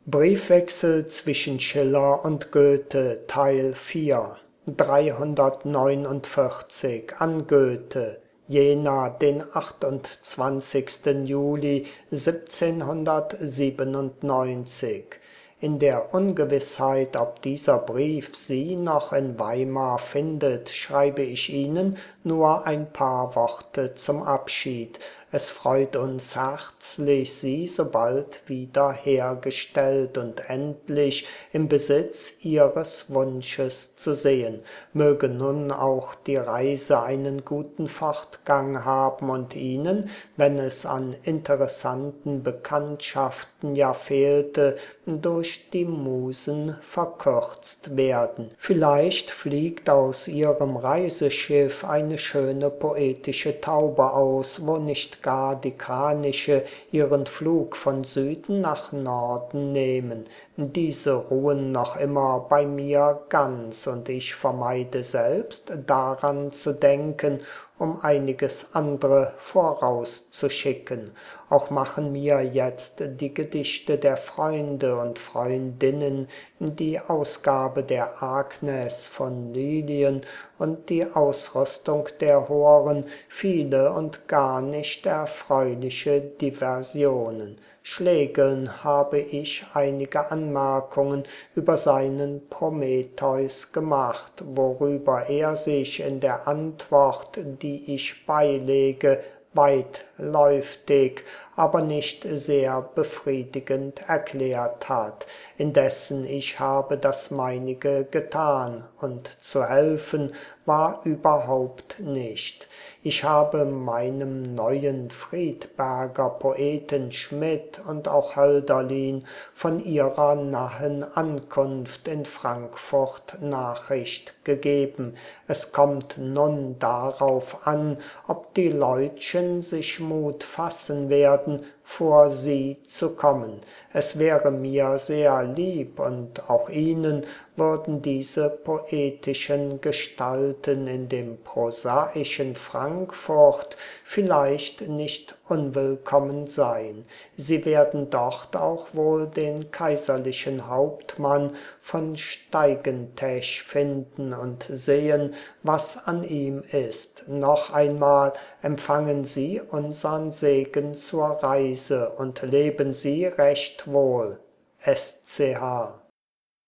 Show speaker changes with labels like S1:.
S1: Briefwechsel zwischen Schiller und Goethe Teil 4 349 an Goethe, Jena, den 28. Juli 1797. In der Ungewissheit, ob dieser Brief Sie noch in Weimar findet, schreibe ich Ihnen nur ein paar Worte zum Abschied. Es freut uns herzlich, Sie so bald wieder hergestellt und endlich im Besitz Ihres Wunsches zu sehen. Möge nun auch die Reise einen guten Fortgang haben und Ihnen, wenn es an interessanten Bekanntschaften ja fehlte, durch die Musen verkürzt werden. Vielleicht fliegt aus Ihrem Reiseschiff eine schöne poetische Taube aus, wo nicht gar die Kraniche ihren Flug von Süden nach Norden nehmen. Diese ruhen noch immer bei mir ganz, und ich vermeide selbst daran zu denken, um einiges andere vorauszuschicken. Auch machen mir jetzt die Gedichte der Freunde und Freundinnen, die Ausgabe der Agnes von Lilien und die Ausrüstung der Horen viele und gar nicht erfreuliche Diversionen. Schlegeln habe ich einige Anmerkungen über seinen Prometheus gemacht, worüber er sich in der Antwort, die ich beilege, weitläuftig, aber nicht sehr befriedigend erklärt hat. Indessen ich habe das meinige getan, und zu helfen war überhaupt nicht. Ich habe meinem neuen Friedberger Poeten Schmidt und auch Hölderlin von ihrer nahen Ankunft in Frankfurt Nachricht gegeben. Es kommt nun darauf an, ob die Leutchen sich Mut fassen werden, vor sie zu kommen. Es wäre mir sehr lieb, und auch Ihnen würden diese poetischen Gestalten in dem prosaischen Frankfurt vielleicht nicht unwillkommen sein. Sie werden dort auch wohl den kaiserlichen Hauptmann von Steigentech finden und sehen, was an ihm ist. Noch einmal empfangen Sie unsern Segen zur Reise und leben Sie recht wohl. SCH